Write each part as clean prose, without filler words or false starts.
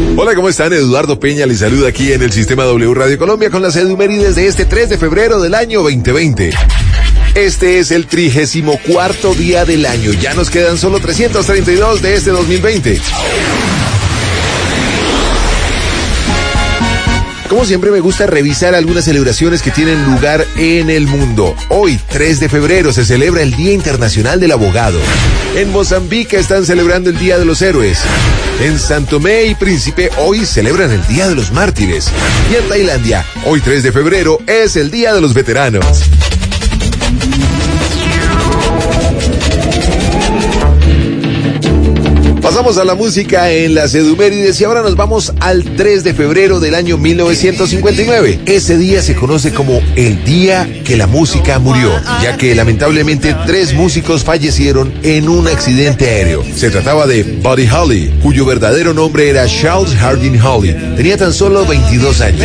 Hola, ¿cómo están? Eduardo Peña les saluda aquí en el Sistema W Radio Colombia con las edumérides de este 3 de febrero del año 2020. Este es el 34º día del año. Ya nos quedan solo 332 de este 2020. Como siempre, me gusta revisar algunas celebraciones que tienen lugar en el mundo. Hoy, 3 de febrero, se celebra el Día Internacional del Abogado. En Mozambique están celebrando el Día de los Héroes. En San Tomé y Príncipe, hoy celebran el Día de los Mártires. Y en Tailandia, hoy 3 de febrero, es el Día de los Veteranos. Pasamos a la música en las edumérides y ahora nos vamos al 3 de febrero del año 1959. Ese día se conoce como el día que la música murió, ya que lamentablemente 3 músicos fallecieron en un accidente aéreo. Se trataba de Buddy Holly, cuyo verdadero nombre era Charles Harding Holly. Tenía tan solo 22 años.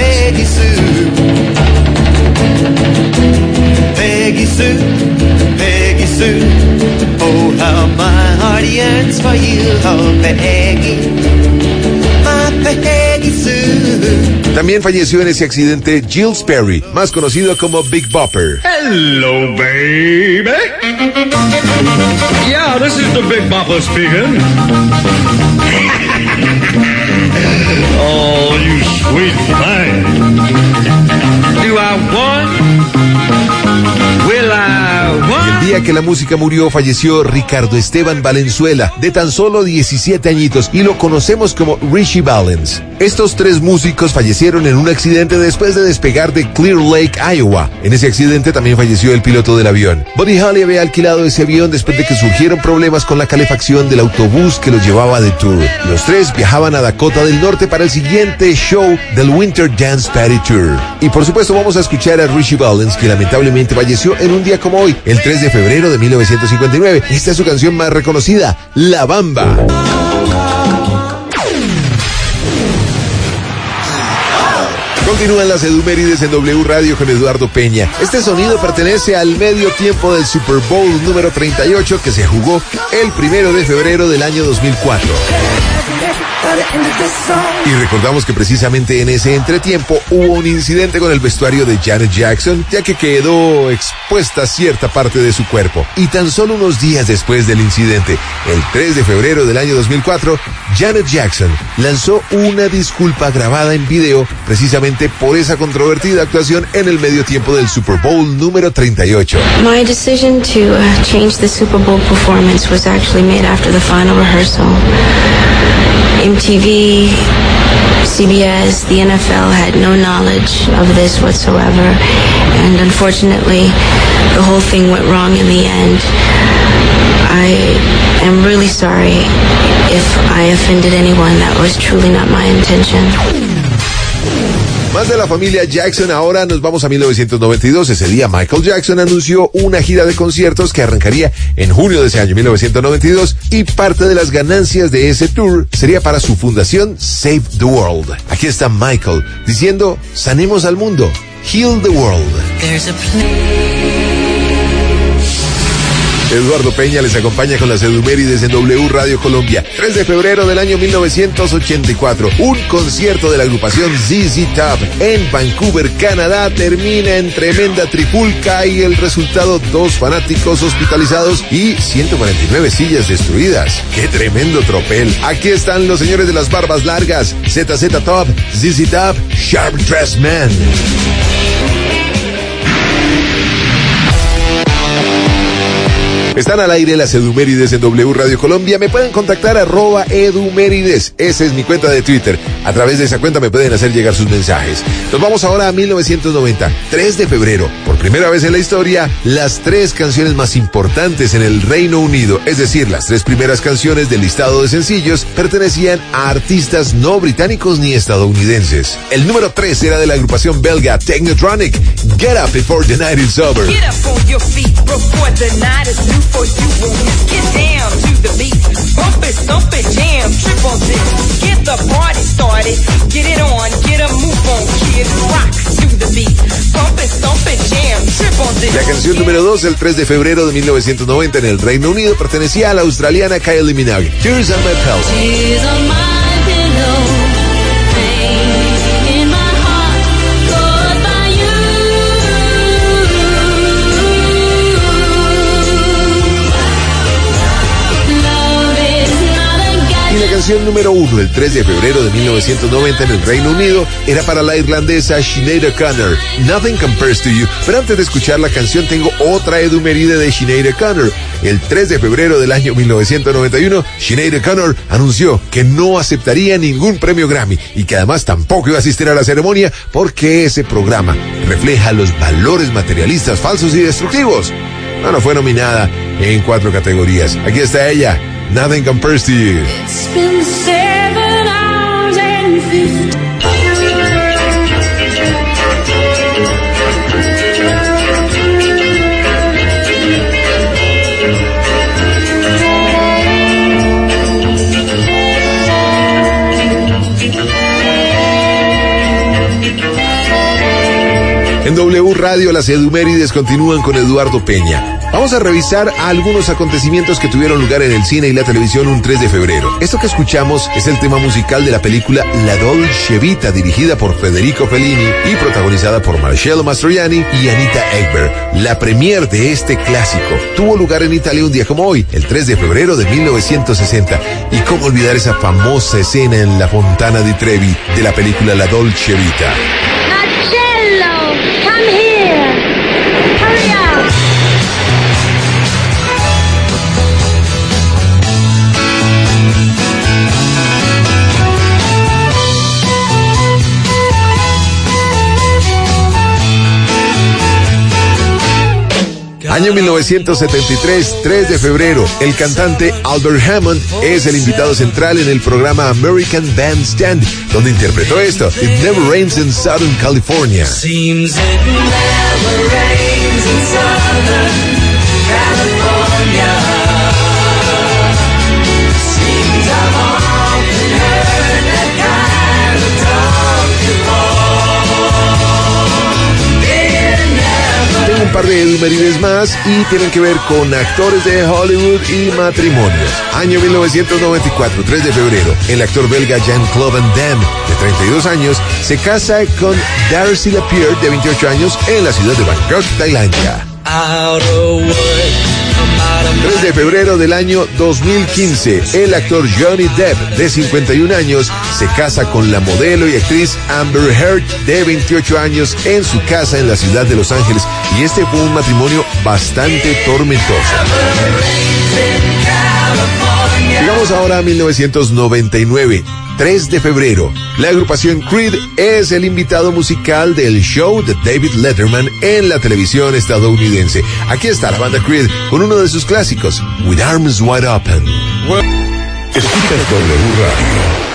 Peggy Sue, Peggy Sue, oh how my heart yearns for you, oh Peggy, my Peggy Sue. También falleció en ese accidente Gilles Perry, más conocido como Big Bopper. Hello, baby. Yeah, this is the Big Bopper speaking. Oh, you sweet thing. Do I want? El día que la música murió falleció Ricardo Esteban Valenzuela, de tan solo 17 añitos, y lo conocemos como Richie Valens. Estos 3 músicos fallecieron en un accidente después de despegar de Clear Lake, Iowa. En ese accidente también falleció el piloto del avión. Buddy Holly había alquilado ese avión después de que surgieron problemas con la calefacción del autobús que los llevaba de tour. Los 3 viajaban a Dakota del Norte para el siguiente show del Winter Dance Party Tour. Y por supuesto vamos a escuchar a Richie Valens, que lamentablemente falleció en un día como hoy, el 3 de febrero de 1959. Esta es su canción más reconocida, La Bamba. Continúan las edumérides en W Radio con Eduardo Peña. Este sonido pertenece al medio tiempo del Super Bowl número 38 que se jugó el 1 de febrero del año 2004. Y recordamos que precisamente en ese entretiempo hubo un incidente con el vestuario de Janet Jackson, ya que quedó expuesta cierta parte de su cuerpo. Y tan solo unos días después del incidente, el 3 de febrero del año 2004, Janet Jackson lanzó una disculpa grabada en video precisamente por esa controvertida actuación en el medio tiempo del Super Bowl número 38. My decision to change the Super Bowl performance was actually made after the final rehearsal. MTV, CBS, the NFL had no knowledge of this whatsoever, and unfortunately, the whole thing went wrong in the end. I am really sorry if I offended anyone. That was truly not my intention. Más de la familia Jackson, ahora nos vamos a 1992. Ese día Michael Jackson anunció una gira de conciertos que arrancaría en junio de ese año 1992 y parte de las ganancias de ese tour sería para su fundación Save the World. Aquí está Michael diciendo, sanemos al mundo, heal the world. There's a place. Eduardo Peña les acompaña con las edumérides en W Radio Colombia. 3 de febrero del año 1984, un concierto de la agrupación ZZ Top en Vancouver, Canadá, termina en tremenda trifulca y el resultado, 2 fanáticos hospitalizados y 149 sillas destruidas. ¡Qué tremendo tropel! Aquí están los señores de las barbas largas, ZZ Top, ZZ Top, Sharp Dressed Man. Están al aire las edumérides en W Radio Colombia. Me pueden contactar @edumérides. Esa es mi cuenta de Twitter. A través de esa cuenta me pueden hacer llegar sus mensajes. Nos vamos ahora a 1990, 3 de febrero. Por primera vez en la historia, las 3 canciones más importantes en el Reino Unido, es decir, las 3 primeras canciones del listado de sencillos, pertenecían a artistas no británicos ni estadounidenses. El número 3 era de la agrupación belga Technotronic, Get Up Before the Night Is Over. Get up on your feet before the night is new for you. Get down to the beat, bump it, thump it, jam, trip on this. Get the party started, get it on, get a move on, kid, rock to the beat. Bump it, thump it, jam, trip on this. La canción número 2, el 3 de febrero de 1990 en el Reino Unido, pertenecía a la australiana Kylie Minogue, Tears on My Pillow. Tears on my pillow, posición número 1 el 3 de febrero de 1990 en el Reino Unido era para la irlandesa Sinead O'Connor, Nothing Compares to You. Pero antes de escuchar la canción tengo otra edumeride de Sinead O'Connor. El 3 de febrero del año 1991, Sinead O'Connor anunció que no aceptaría ningún premio Grammy y que además tampoco iba a asistir a la ceremonia porque ese programa refleja los valores materialistas falsos y destructivos. No fue nominada en 4 categorías. Aquí está ella, Nothing Compares to You. It's been 7 hours and 50. En W Radio las Edumérides continúan con Eduardo Peña. Vamos a revisar algunos acontecimientos que tuvieron lugar en el cine y la televisión un 3 de febrero. Esto que escuchamos es el tema musical de la película La Dolce Vita, dirigida por Federico Fellini y protagonizada por Marcello Mastroianni y Anita Ekberg. La premier de este clásico tuvo lugar en Italia un día como hoy, el 3 de febrero de 1960. Y cómo olvidar esa famosa escena en la Fontana di Trevi de la película La Dolce Vita. Come here. Hurry up. Año 1973, 3 de febrero, el cantante Albert Hammond es el invitado central en el programa American Bandstand, donde interpretó esto, It Never Rains in Southern California. Seems it never rains in Southern California. Seems I've often heard that kind of talk before. It never. Tengo un par de edumerides más y tienen que ver con actores de Hollywood y matrimonios. Año 1994, 3 de febrero, el actor belga Jean-Claude Van Damme, de 32 años, se casa con Darcy Lapierre, de 28 años, en la ciudad de Bangkok, Tailandia. 3 de febrero del año 2015, el actor Johnny Depp, de 51 años, se casa con la modelo y actriz Amber Heard, de 28 años, en su casa en la ciudad de Los Ángeles. Y este fue un matrimonio bastante tormentoso. Llegamos ahora a 1999. 3 de febrero, la agrupación Creed es el invitado musical del show de David Letterman en la televisión estadounidense. Aquí está la banda Creed con uno de sus clásicos, With Arms Wide Open. Escuchas W Radio.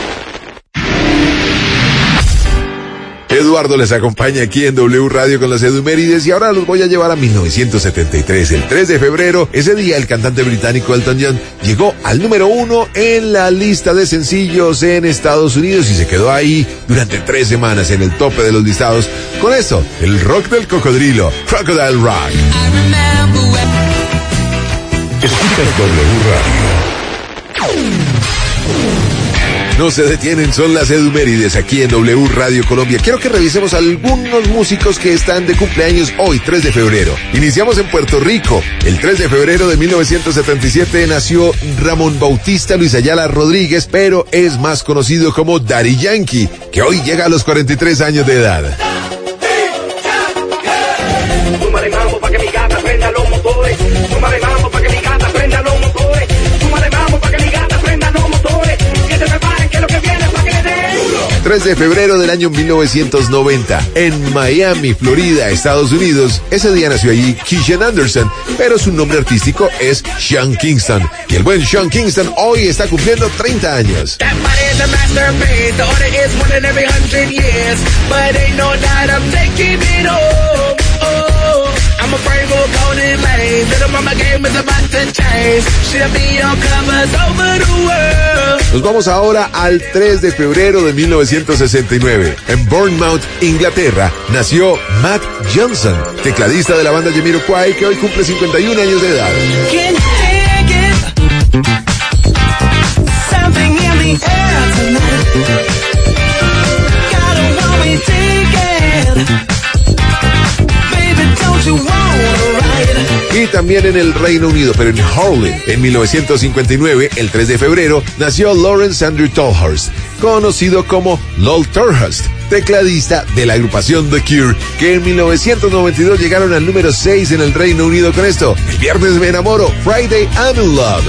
Eduardo les acompaña aquí en W Radio con las Edumérides y ahora los voy a llevar a 1973. El 3 de febrero, ese día el cantante británico Elton John llegó al número 1 en la lista de sencillos en Estados Unidos y se quedó ahí durante 3 semanas en el tope de los listados. Con esto, el rock del cocodrilo, Crocodile Rock. Escuchas W Radio. No se detienen, son las Edumérides aquí en W Radio Colombia. Quiero que revisemos algunos músicos que están de cumpleaños hoy, 3 de febrero. Iniciamos en Puerto Rico. El 3 de febrero de 1977 nació Ramón Bautista Luis Ayala Rodríguez, pero es más conocido como Daddy Yankee, que hoy llega a los 43 años de edad. Súmale mambo pa' que mi gata prenda los motores. Súmale mambo pa' que mi gata prenda los motores. Súmale mambo pa' que mi gata prenda los motores. Que se preparen que lo que viene es pa' que le den. 3 de febrero del año 1990, en Miami, Florida, Estados Unidos. Ese día nació allí Keishan Anderson, pero su nombre artístico es Sean Kingston. Y el buen Sean Kingston hoy está cumpliendo 30 años. That body is a masterpiece. The order is one in every 100 years. But ain't no doubt I'm taking it all. I'm a brave old golden lane. Little mama game is about to change. She'll be on covers over the world. Nos vamos ahora al 3 de febrero de 1969. En Bournemouth, Inglaterra, nació Matt Johnson, tecladista de la banda Jamiroquai, que hoy cumple 51 años de edad. Can you dig it? Something in the air tonight. Gotta want me dig it. Baby, don't you wanna ride? Y también también en el Reino Unido, pero en Harlem. En 1959, el 3 de febrero, nació Lawrence Andrew Tolhurst, conocido como Lol Tolhurst, tecladista de la agrupación The Cure, que en 1992 llegaron al número 6 en el Reino Unido con esto: El viernes me enamoro, Friday I'm in love.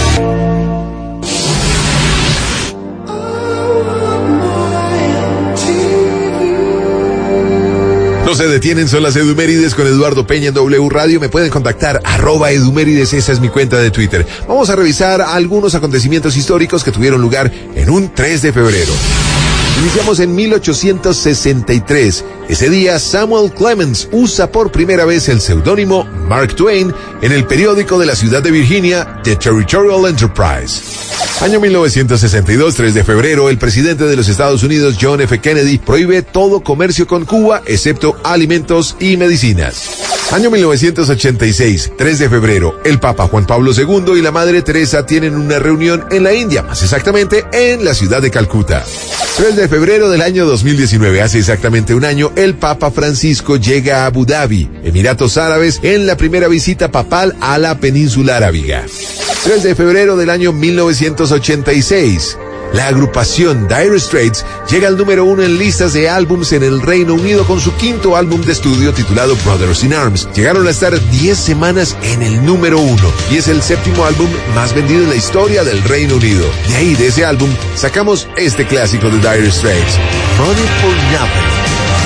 No se detienen, son las Edumérides con Eduardo Peña en W Radio. Me pueden contactar @Edumérides, esa es mi cuenta de Twitter. Vamos a revisar algunos acontecimientos históricos que tuvieron lugar en un 3 de febrero. Iniciamos en 1863. Ese día, Samuel Clemens usa por primera vez el seudónimo Mark Twain en el periódico de la ciudad de Virginia, The Territorial Enterprise. Año 1962, 3 de febrero, el presidente de los Estados Unidos, John F. Kennedy, prohíbe todo comercio con Cuba, excepto alimentos y medicinas. Año 1986, 3 de febrero, el Papa Juan Pablo II y la Madre Teresa tienen una reunión en la India, más exactamente en la ciudad de Calcuta. 3 de febrero del año 2019, hace exactamente un año, el Papa Francisco llega a Abu Dhabi, Emiratos Árabes, en la primera visita papal a la península arábiga. 3 de febrero del año 1986. La agrupación Dire Straits llega al número 1 en listas de álbums en el Reino Unido con su quinto álbum de estudio titulado Brothers in Arms. Llegaron a estar 10 semanas en el número 1 y es el séptimo álbum más vendido en la historia del Reino Unido. De ahí, de ese álbum, sacamos este clásico de Dire Straits, Money for Nothing.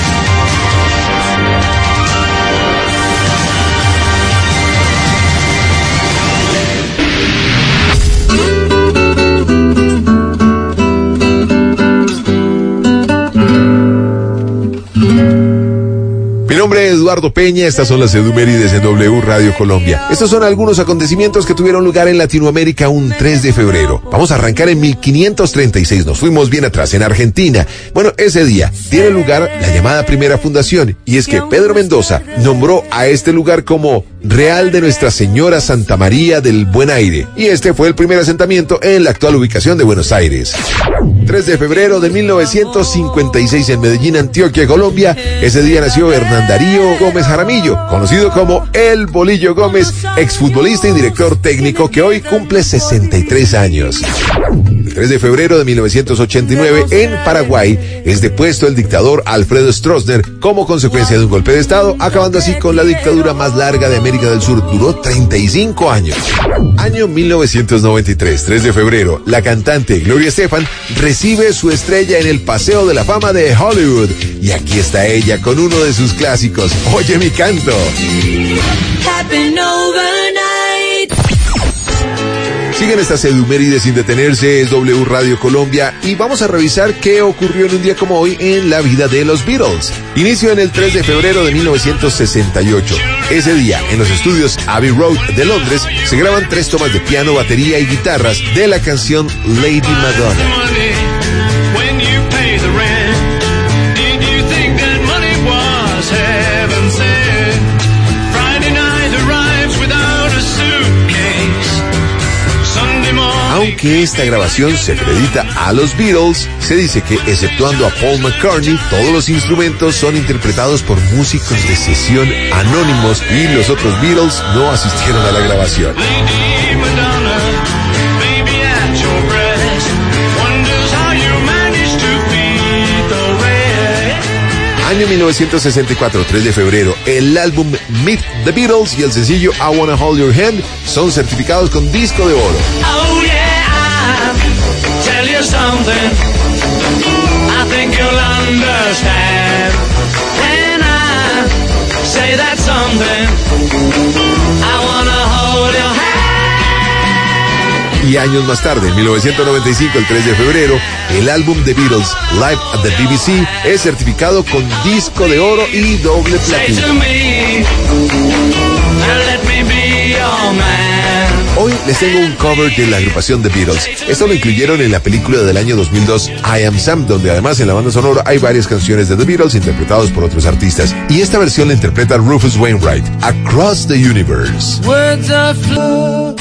Mi nombre es Eduardo Peña, estas son las Edumérides en W Radio Colombia. Estos son algunos acontecimientos que tuvieron lugar en Latinoamérica un 3 de febrero. Vamos a arrancar en 1536, nos fuimos bien atrás, en Argentina. Bueno, ese día tiene lugar la llamada primera fundación, y es que Pedro Mendoza nombró a este lugar como Real de Nuestra Señora Santa María del Buen Aire, y este fue el primer asentamiento en la actual ubicación de Buenos Aires. 3 de febrero de 1956 en Medellín, Antioquia, Colombia. Ese día nació Hernán Darío Gómez Jaramillo, conocido como El Bolillo Gómez, exfutbolista y director técnico que hoy cumple 63 años. El 3 de febrero de 1989 en Paraguay es depuesto el dictador Alfredo Stroessner como consecuencia de un golpe de estado, acabando así con la dictadura más larga de América del Sur. Duró 35 años. Año 1993, 3 de febrero, la cantante Gloria Estefan recibe su estrella en el Paseo de la Fama de Hollywood. Y aquí está ella con uno de sus clásicos, Oye mi canto. Siguen estas Edumérides sin detenerse, es W Radio Colombia, y vamos a revisar qué ocurrió en un día como hoy en la vida de los Beatles. Inicio en el 3 de febrero de 1968. Ese día, en los estudios Abbey Road de Londres, se graban 3 tomas de piano, batería y guitarras de la canción Lady Madonna. Aunque esta grabación se acredita a los Beatles, se dice que, exceptuando a Paul McCartney, todos los instrumentos son interpretados por músicos de sesión anónimos y los otros Beatles no asistieron a la grabación. Año 1964, 3 de febrero, el álbum Meet the Beatles y el sencillo I Wanna Hold Your Hand son certificados con disco de oro. Oh yeah, I'll tell you something I think you'll understand when I say that something I wanna hold your hand. Y años más tarde, en 1995, el 3 de febrero, el álbum The Beatles, Live at the BBC, es certificado con disco de oro y doble platino. Hoy les tengo un cover de la agrupación The Beatles. Esto lo incluyeron en la película del año 2002, I Am Sam, donde además en la banda sonora hay varias canciones de The Beatles interpretados por otros artistas. Y esta versión la interpreta Rufus Wainwright, Across the Universe. Words of love.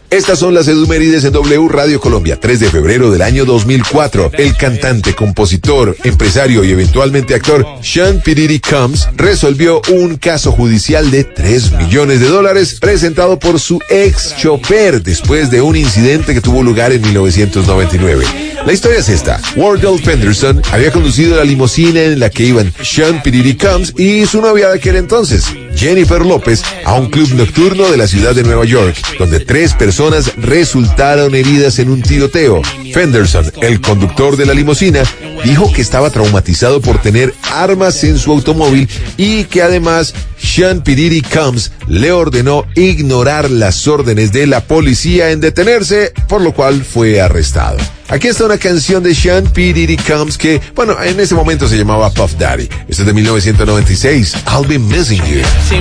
Estas son las edumérides en W Radio Colombia, 3 de febrero del año 2004. El cantante, compositor, empresario y eventualmente actor Sean P. Diddy Combs resolvió un caso judicial de $3 millones presentado por su ex chofer después de un incidente que tuvo lugar en 1999. La historia es esta. Wardell Fenderson había conducido la limusina en la que iban Sean P. Diddy Combs y su novia de aquel entonces, Jennifer López, a un club nocturno de la ciudad de Nueva York, donde 3 personas resultaron heridas en un tiroteo. Fenderson, el conductor de la limusina, dijo que estaba traumatizado por tener armas en su automóvil y que además Sean P. Diddy Combs le ordenó ignorar las órdenes de la policía en detenerse, por lo cual fue arrestado. Aquí está una canción de Sean P. Diddy Combs que, bueno, en ese momento se llamaba Puff Daddy. Esto es de 1996, I'll Be Missing You.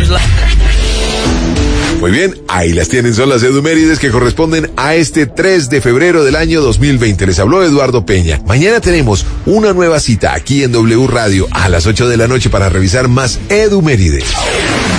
Muy bien, ahí las tienen, son las edumérides que corresponden a este 3 de febrero del año 2020. Les habló Eduardo Peña. Mañana tenemos una nueva cita aquí en W Radio a las 8 de la noche para revisar más edumérides.